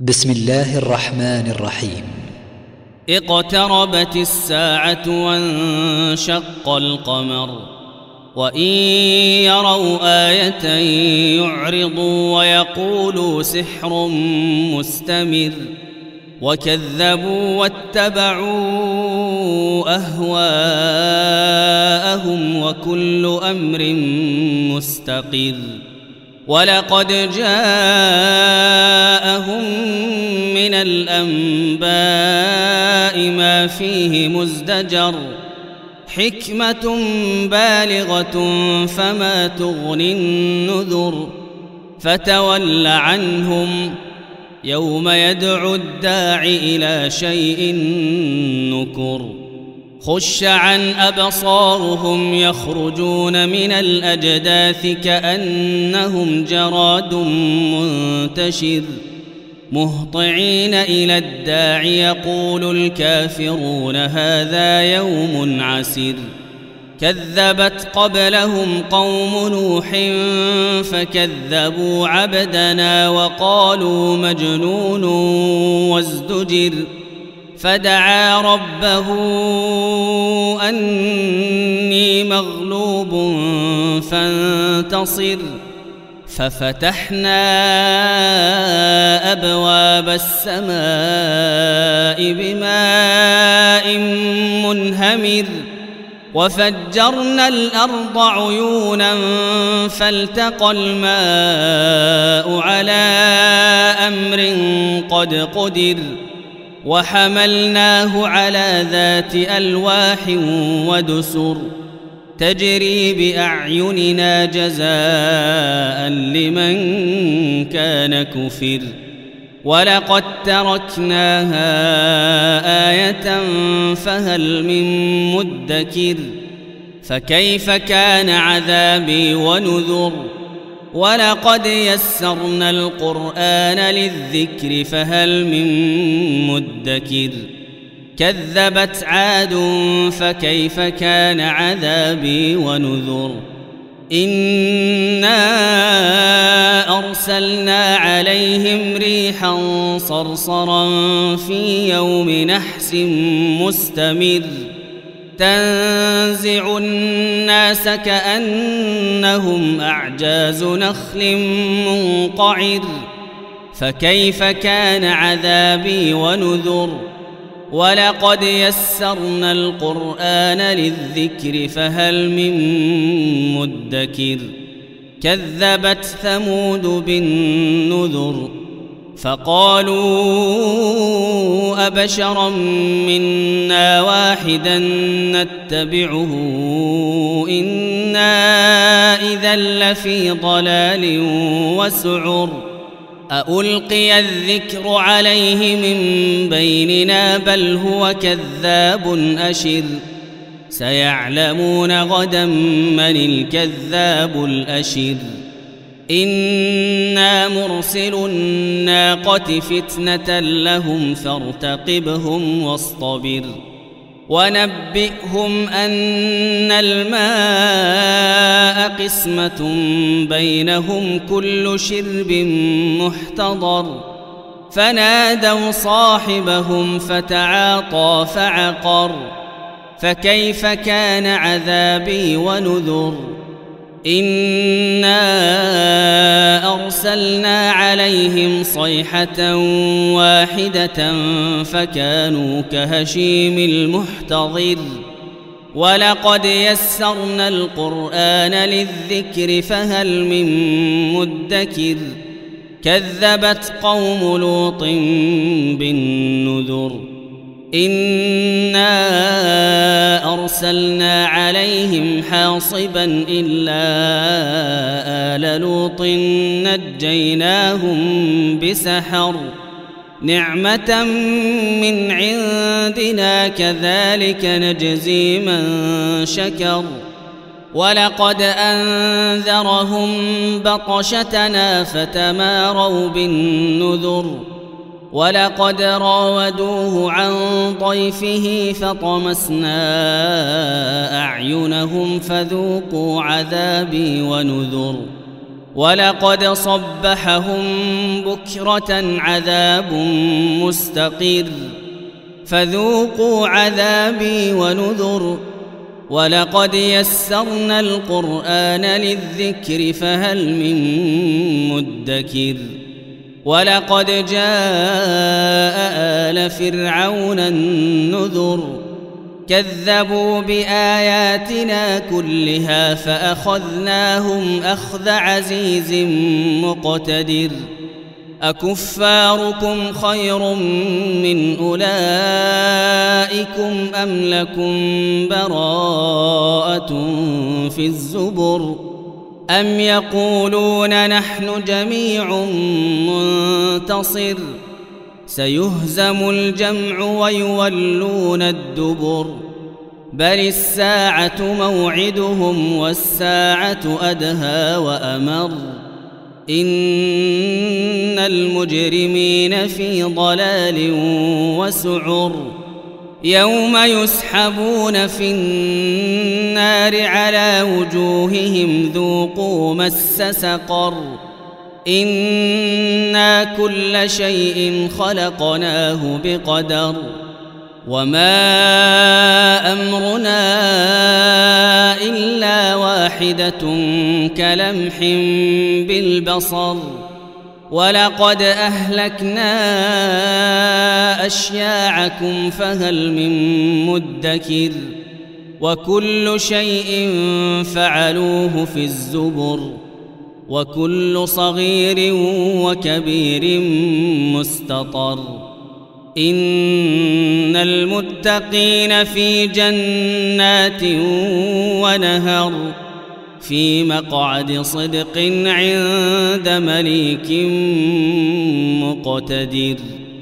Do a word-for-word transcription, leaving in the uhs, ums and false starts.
بسم الله الرحمن الرحيم. اقتربت الساعة وانشق القمر وإن يروا آية يعرضوا ويقولوا سحر مستمر وكذبوا واتبعوا أهواءهم وكل أمر مستقر ولقد جاءهم من الأنباء ما فيه مزدجر حكمة بالغة فما تغني النذر فتول عنهم يوم يدعو الداع إلى شيء نكر خش عن أبصارهم يخرجون من الأجداث كأنهم جراد منتشر مهطعين إلى الداع يقول الكافرون هذا يوم عسر كذبت قبلهم قوم نوح فكذبوا عبدنا وقالوا مجنون وازدجر فدعا ربه أني مغلوب فانتصر ففتحنا أبواب السماء بماء منهمر وفجرنا الأرض عيونا فالتقى الماء على أمر قد قدر وحملناه على ذات ألواح ودسر تجري بأعيننا جزاء لمن كان كفر ولقد تركناها آية فهل من مدكر فكيف كان عذابي ونذر ولقد يسرنا القرآن للذكر فهل من مدكر كذبت عاد فكيف كان عذابي ونذر إنا أرسلنا عليهم ريحا صرصرا في يوم نحس مستمر تنزع الناس كأنهم أعجاز نخل منقعر فكيف كان عذابي ونذر ولقد يسرنا القرآن للذكر فهل من مدكر كذبت ثمود بالنذر فقالوا أبشرا منا واحدا نتبعه إنا إذا لفي ضلال وسعر أألقي الذكر عليه من بيننا بل هو كذاب أشر سيعلمون غدا من الكذاب الأشر إنا مرسل الناقة فتنة لهم فارتقبهم واصطبر ونبئهم أن الماء قسمة بينهم كل شرب محتضر فنادوا صاحبهم فتعاطى فعقر فكيف كان عذابي ونذر إنا أرسلنا عليهم صيحة واحدة فكانوا كهشيم المحتضر ولقد يسرنا القرآن للذكر فهل من مدكر كذبت قوم لوط بالنذر إنا أرسلنا عليهم حاصبا إلا آل لوط نجيناهم بسحر نعمة من عندنا كذلك نجزي من شكر ولقد أنذرهم بطشتنا فتماروا بالنذر ولقد راودوه عن ضيفه فطمسنا أعينهم فذوقوا عذابي ونذر ولقد صبحهم بكرة عذاب مستقر فذوقوا عذابي ونذر ولقد يسرنا القرآن للذكر فهل من مدكر ولقد جاء آل فرعون النذر كذبوا بآياتنا كلها فأخذناهم أخذ عزيز مقتدر أكفاركم خير من أولئكم أم لكم براءة في الزبر أم يقولون نحن جميع منتصر سيهزم الجمع ويولون الدبر بل الساعة موعدهم والساعة أدهى وأمر إن المجرمين في ضلال وسعر يوم يسحبون في النار على وجوههم ذوقوا مس سقر إنا كل شيء خلقناه بقدر وما أمرنا إلا واحدة كلمح بالبصر ولقد أهلكنا أشياعكم فهل من مدكر وكل شيء فعلوه في الزبر وكل صغير وكبير مستطر إن المتقين في جنات ونهر في مقعد صدق عند مليك مقتدر.